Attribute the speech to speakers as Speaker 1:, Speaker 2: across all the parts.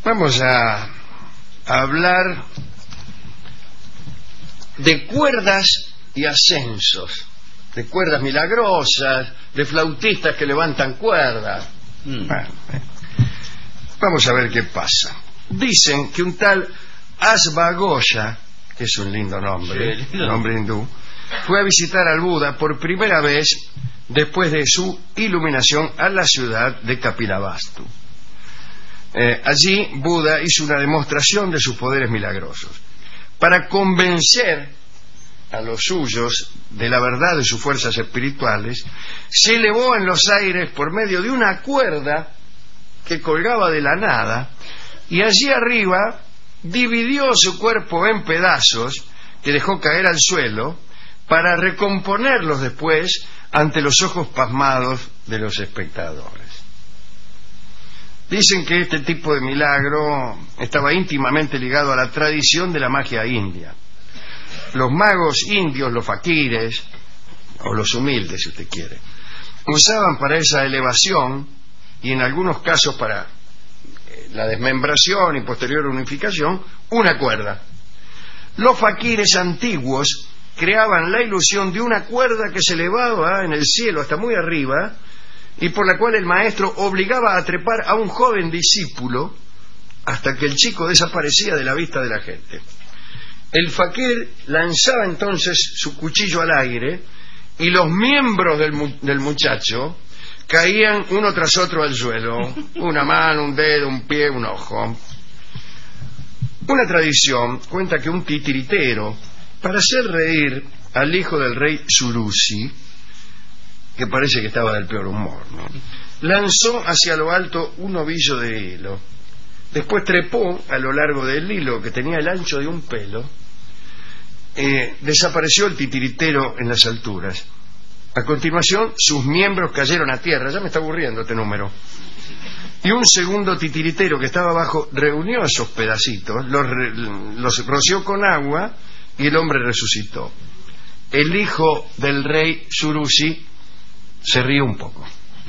Speaker 1: Vamos a hablar de cuerdas y ascensos, de cuerdas milagrosas, de flautistas que levantan cuerdas. Vamos a ver qué pasa. Dicen que un tal Asvaghosha, que es un lindo nombre,
Speaker 2: sí,
Speaker 1: nombre hindú, fue a visitar al Buda por primera vez después de su iluminación a la ciudad de Kapilavastu. Allí Buda hizo una demostración de sus poderes milagrosos. Para convencer a los suyos de la verdad de sus fuerzas espirituales, se elevó en los aires por medio de una cuerda que colgaba de la nada, y allí arriba dividió su cuerpo en pedazos que dejó caer al suelo para recomponerlos después ante los ojos pasmados de los espectadores. Dicen que este tipo de milagro estaba íntimamente ligado a la tradición de la magia india. Los magos indios, los faquires, o los humildes si usted quiere, usaban para esa elevación y en algunos casos para la desmembración y posterior unificación una cuerda. Los faquires antiguos creaban la ilusión de una cuerda que se elevaba en el cielo hasta muy arriba y por la cual el maestro obligaba a trepar a un joven discípulo hasta que el chico desaparecía de la vista de la gente. El faquir lanzaba entonces su cuchillo al aire y los miembros del muchacho caían uno tras otro al suelo, una mano, un dedo, un pie, un ojo. Una tradición cuenta que un titiritero, para hacer reír al hijo del rey Surusi, que parece que estaba del peor humor, ¿no?, lanzó hacia lo alto un ovillo de hilo. Después trepó a lo largo del hilo, que tenía el ancho de un pelo. Desapareció el titiritero en las alturas. A continuación, sus miembros cayeron a tierra. Ya me está aburriendo este número. Y un segundo titiritero que estaba abajo reunió esos pedacitos, los roció con agua y el hombre resucitó. El hijo del rey Surusi se rió un poco.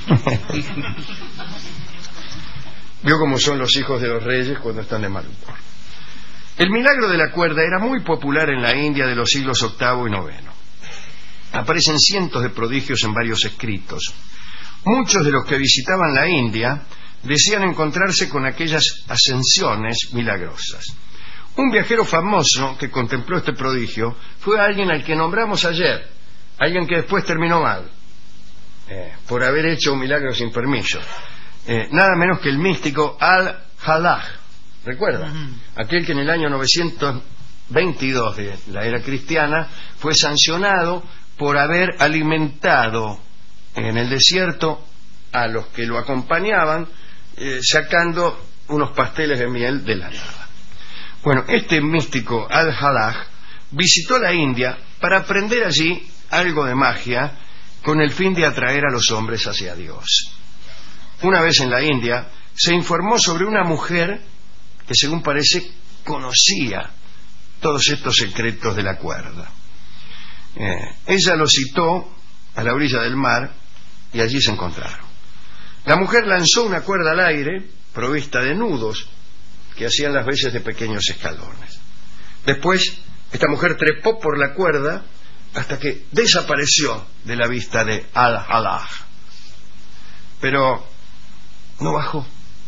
Speaker 1: Vio cómo son los hijos de los reyes cuando están de mal humor. El milagro de la cuerda era muy popular en la India de los siglos VIII y IX. Aparecen cientos de prodigios en varios escritos. Muchos de los que visitaban la India decían encontrarse con aquellas ascensiones milagrosas. Un viajero famoso que contempló este prodigio fue alguien al que nombramos ayer, alguien que después terminó mal, por haber hecho un milagro sin permiso. Nada menos que el místico Al-Halaj. ¿Recuerda? Aquel que en el año 922 de la era cristiana fue sancionado por haber alimentado en el desierto a los que lo acompañaban, sacando unos pasteles de miel de la nada. Bueno, este místico Al-Halaj visitó la India para aprender allí algo de magia con el fin de atraer a los hombres hacia Dios. Una vez en la India se informó sobre una mujer que, según parece, conocía todos estos secretos de la cuerda. Ella lo citó a la orilla del mar y allí se encontraron. La mujer lanzó una cuerda al aire provista de nudos que hacían las veces de pequeños escalones. Después esta mujer trepó por la cuerda hasta que desapareció de la vista de Al-Halaj, pero no bajó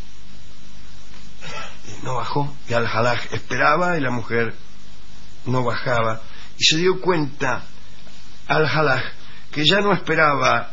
Speaker 1: y Al-Halaj esperaba y la mujer no bajaba, y se dio cuenta Al-Halaj que ya no esperaba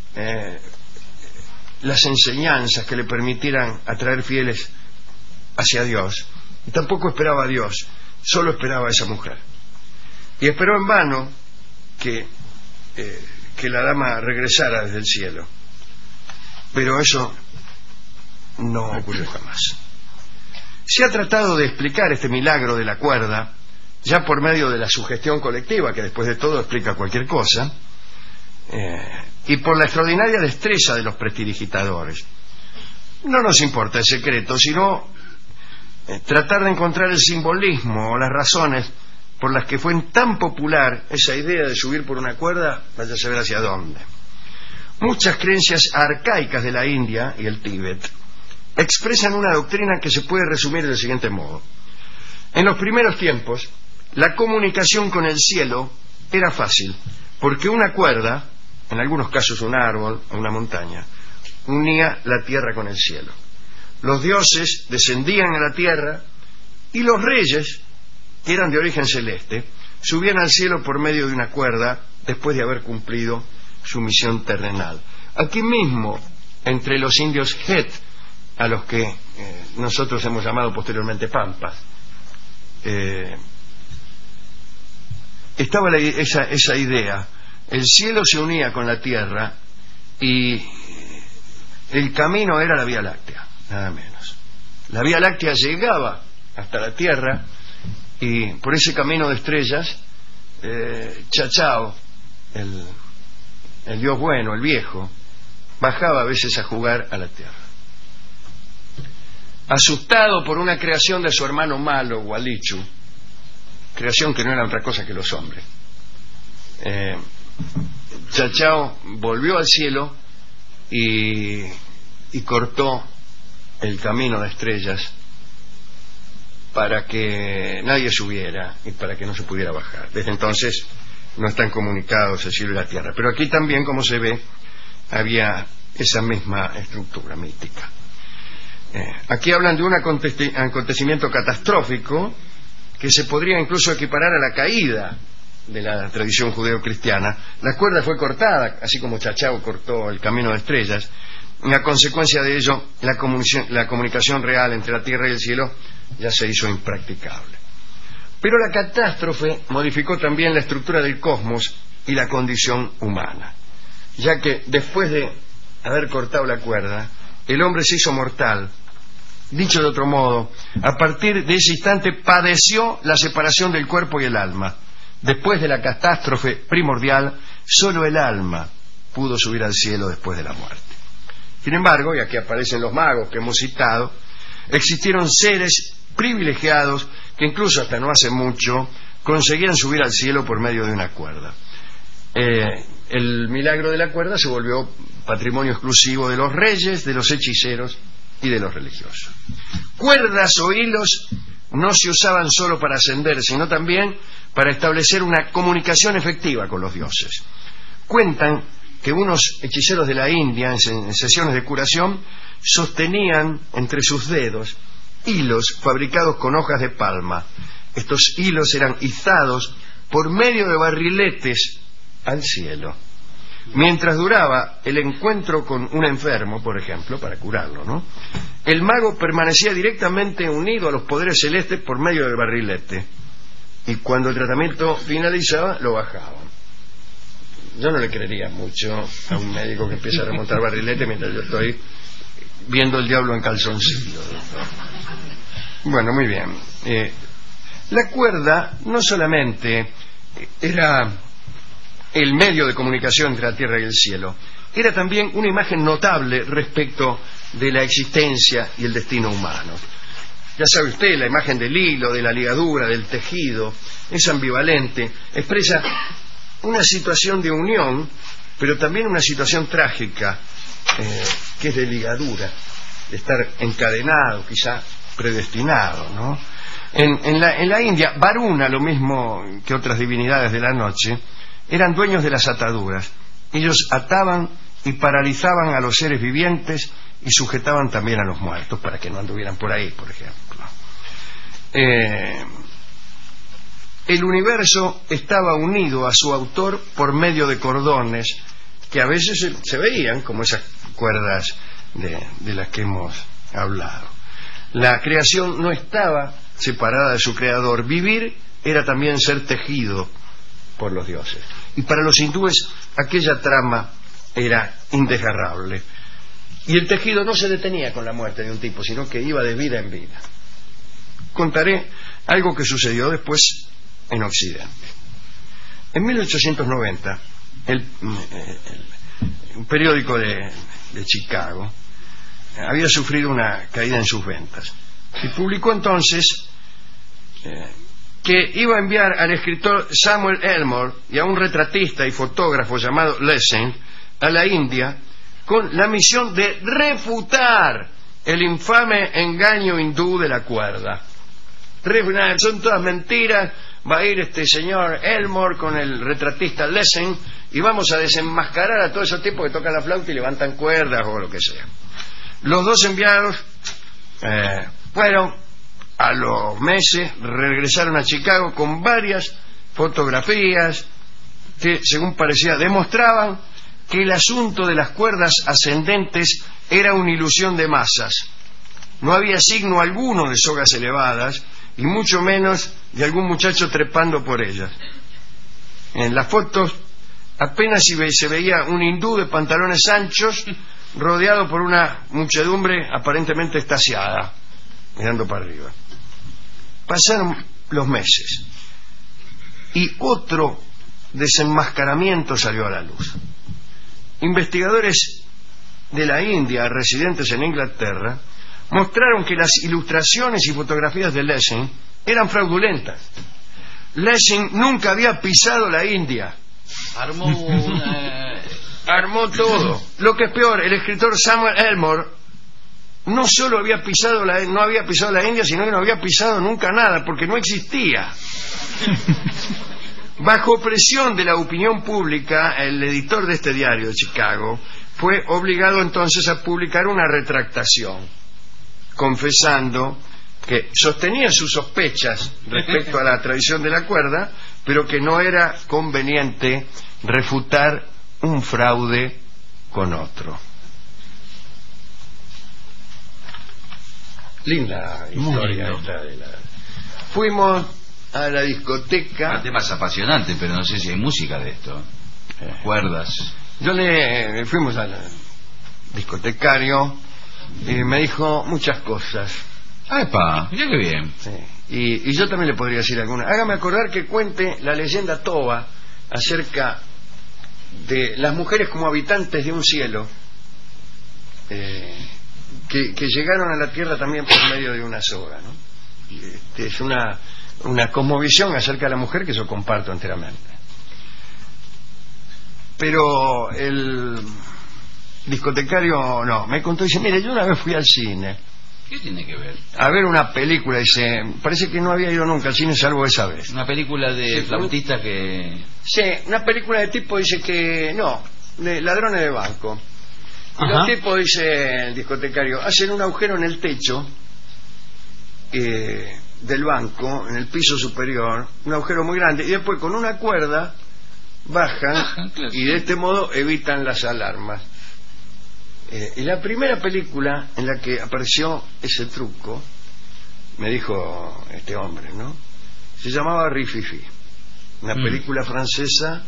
Speaker 1: las enseñanzas que le permitieran atraer fieles hacia Dios, y tampoco esperaba a Dios, solo esperaba a esa mujer, y esperó en vano que la dama regresara desde el cielo, pero eso no ocurrió jamás. Se ha tratado de explicar este milagro de la cuerda ya por medio de la sugestión colectiva, que después de todo explica cualquier cosa, y por la extraordinaria destreza de los prestidigitadores. No nos importa el secreto, sino tratar de encontrar el simbolismo o las razones por las que fue tan popular esa idea de subir por una cuerda, vaya a saber hacia dónde. Muchas creencias arcaicas de la India y el Tíbet expresan una doctrina que se puede resumir del siguiente modo. En los primeros tiempos, la comunicación con el cielo era fácil, porque una cuerda, en algunos casos un árbol o una montaña, unía la tierra con el cielo. Los dioses descendían a la tierra y los reyes, que eran de origen celeste, subían al cielo por medio de una cuerda después de haber cumplido su misión terrenal. Aquí mismo, entre los indios Het, a los que nosotros hemos llamado posteriormente Pampas, estaba esa idea. El cielo se unía con la tierra y el camino era la Vía Láctea, nada menos. La Vía Láctea llegaba hasta la tierra y por ese camino de estrellas, Chachao, el dios bueno, el viejo, bajaba a veces a jugar a la tierra. Asustado por una creación de su hermano malo, Walichu, creación que no era otra cosa que los hombres, Chachao volvió al cielo y cortó el camino de estrellas para que nadie subiera y para que no se pudiera bajar. Desde entonces no están comunicados el cielo y la tierra, pero aquí también, como se ve, había esa misma estructura mítica. Aquí hablan de un acontecimiento catastrófico que se podría incluso equiparar a la caída de la tradición judeo-cristiana. La cuerda fue cortada, así como Chachao cortó el camino de estrellas, y a consecuencia de ello la comunicación real entre la tierra y el cielo ya se hizo impracticable. Pero la catástrofe modificó también la estructura del cosmos y la condición humana, ya que después de haber cortado la cuerda, el hombre se hizo mortal. Dicho de otro modo, a partir de ese instante padeció la separación del cuerpo y el alma. Después de la catástrofe primordial, solo el alma pudo subir al cielo después de la muerte. Sin embargo, y aquí aparecen los magos que hemos citado, existieron seres privilegiados que incluso hasta no hace mucho conseguían subir al cielo por medio de una cuerda. El milagro de la cuerda se volvió patrimonio exclusivo de los reyes, de los hechiceros y de los religiosos. Cuerdas o hilos no se usaban solo para ascender, sino también para establecer una comunicación efectiva con los dioses. Cuentan que unos hechiceros de la India, en sesiones de curación, sostenían entre sus dedos hilos fabricados con hojas de palma. Estos hilos eran izados por medio de barriletes al cielo. Mientras duraba el encuentro con un enfermo, por ejemplo, para curarlo, ¿no?, el mago permanecía directamente unido a los poderes celestes por medio del barrilete, y cuando el tratamiento finalizaba, lo bajaban. Yo no le creería mucho a un médico que empieza a remontar barrilete mientras yo estoy viendo el diablo en calzoncillo. Bueno, muy bien. La cuerda no solamente era el medio de comunicación entre la tierra y el cielo, era también una imagen notable respecto de la existencia y el destino humano. Ya sabe usted, la imagen del hilo, de la ligadura, del tejido, es ambivalente, expresa una situación de unión, pero también una situación trágica, que es de ligadura, de estar encadenado, quizá predestinado, ¿no? En la India, Varuna, lo mismo que otras divinidades de la noche, eran dueños de las ataduras. Ellos ataban y paralizaban a los seres vivientes y sujetaban también a los muertos para que no anduvieran por ahí, por ejemplo. El universo estaba unido a su autor por medio de cordones que a veces se veían como esas cuerdas de las que hemos hablado. La creación no estaba separada de su creador. Vivir era también ser tejido por los dioses. Y para los hindúes aquella trama era indesgarrable. Y el tejido no se detenía con la muerte de un tipo, sino que iba de vida en vida. Contaré algo que sucedió después en Occidente. En 1890, un periódico de Chicago había sufrido una caída en sus ventas y publicó entonces que iba a enviar al escritor Samuel Elmore y a un retratista y fotógrafo llamado Lessing a la India con la misión de refutar el infame engaño hindú de la cuerda. Son todas mentiras. Va a ir este señor Elmore con el retratista Lessing y vamos a desenmascarar a todos esos tipos que tocan la flauta y levantan cuerdas o lo que sea. Los dos enviados fueron, a los meses regresaron a Chicago con varias fotografías que, según parecía, demostraban que el asunto de las cuerdas ascendentes era una ilusión de masas. No había signo alguno de sogas elevadas y mucho menos de algún muchacho trepando por ellas. En las fotos apenas se veía un hindú de pantalones anchos rodeado por una muchedumbre aparentemente extasiada, mirando para arriba. Pasaron los meses y otro desenmascaramiento salió a la luz. Investigadores de la India residentes en Inglaterra mostraron que las ilustraciones y fotografías de Lessing eran fraudulentas. Lessing nunca había pisado la India. Armó todo. Lo que es peor, el escritor Samuel Elmore no solo no había pisado la India, sino que no había pisado nunca nada, porque no existía. Bajo presión de la opinión pública, el editor de este diario de Chicago fue obligado entonces a publicar una retractación, confesando que sostenía sus sospechas respecto a la tradición de la cuerda, pero que no era conveniente refutar un fraude con otro. Linda historia esta de la... Fuimos a la discoteca.
Speaker 2: El tema es apasionante, pero no sé si hay música de esto. Cuerdas.
Speaker 1: Fuimos al discotecario y me dijo muchas cosas.
Speaker 2: ¡Epa! Mira qué bien.
Speaker 1: Sí. Y yo también le podría decir alguna. Hágame acordar que cuente la leyenda toba acerca de las mujeres como habitantes de un cielo que llegaron a la tierra también por medio de una soga, ¿no? Es una cosmovisión acerca de la mujer que yo comparto enteramente. Pero el discotecario no, me contó, dice, mire, yo una vez fui al cine.
Speaker 2: ¿Qué tiene que ver?
Speaker 1: A ver una película, dice, parece que no había ido nunca al cine salvo esa vez.
Speaker 2: Una película de flautista que...
Speaker 1: Sí, una película de tipo, dice que, no, de ladrones de banco. Y los tipos, dice el discotecario, hacen un agujero en el techo del banco, en el piso superior, un agujero muy grande, y después con una cuerda bajan y de este modo evitan las alarmas. Y la primera película en la que apareció ese truco, me dijo este hombre, ¿no?, se llamaba Rififi, una película francesa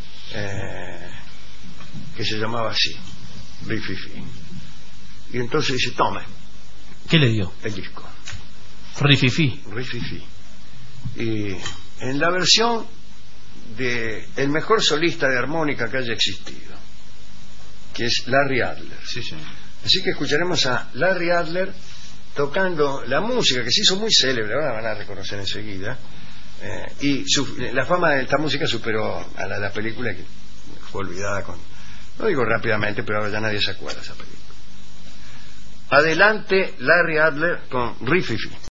Speaker 1: que se llamaba así, Rififi. Y entonces dice, tome.
Speaker 3: ¿Qué le dio?
Speaker 1: El disco.
Speaker 3: Rififi.
Speaker 1: Rififi. Y en la versión de el mejor solista de armónica que haya existido, que es Larry Adler.
Speaker 2: Sí, sí.
Speaker 1: Así que escucharemos a Larry Adler tocando la música que se hizo muy célebre, ahora van a reconocer enseguida, y la fama de esta música superó a la película, que fue olvidada no digo rápidamente, pero ahora ya nadie se acuerda de esa película. Adelante Larry Adler con Rififi.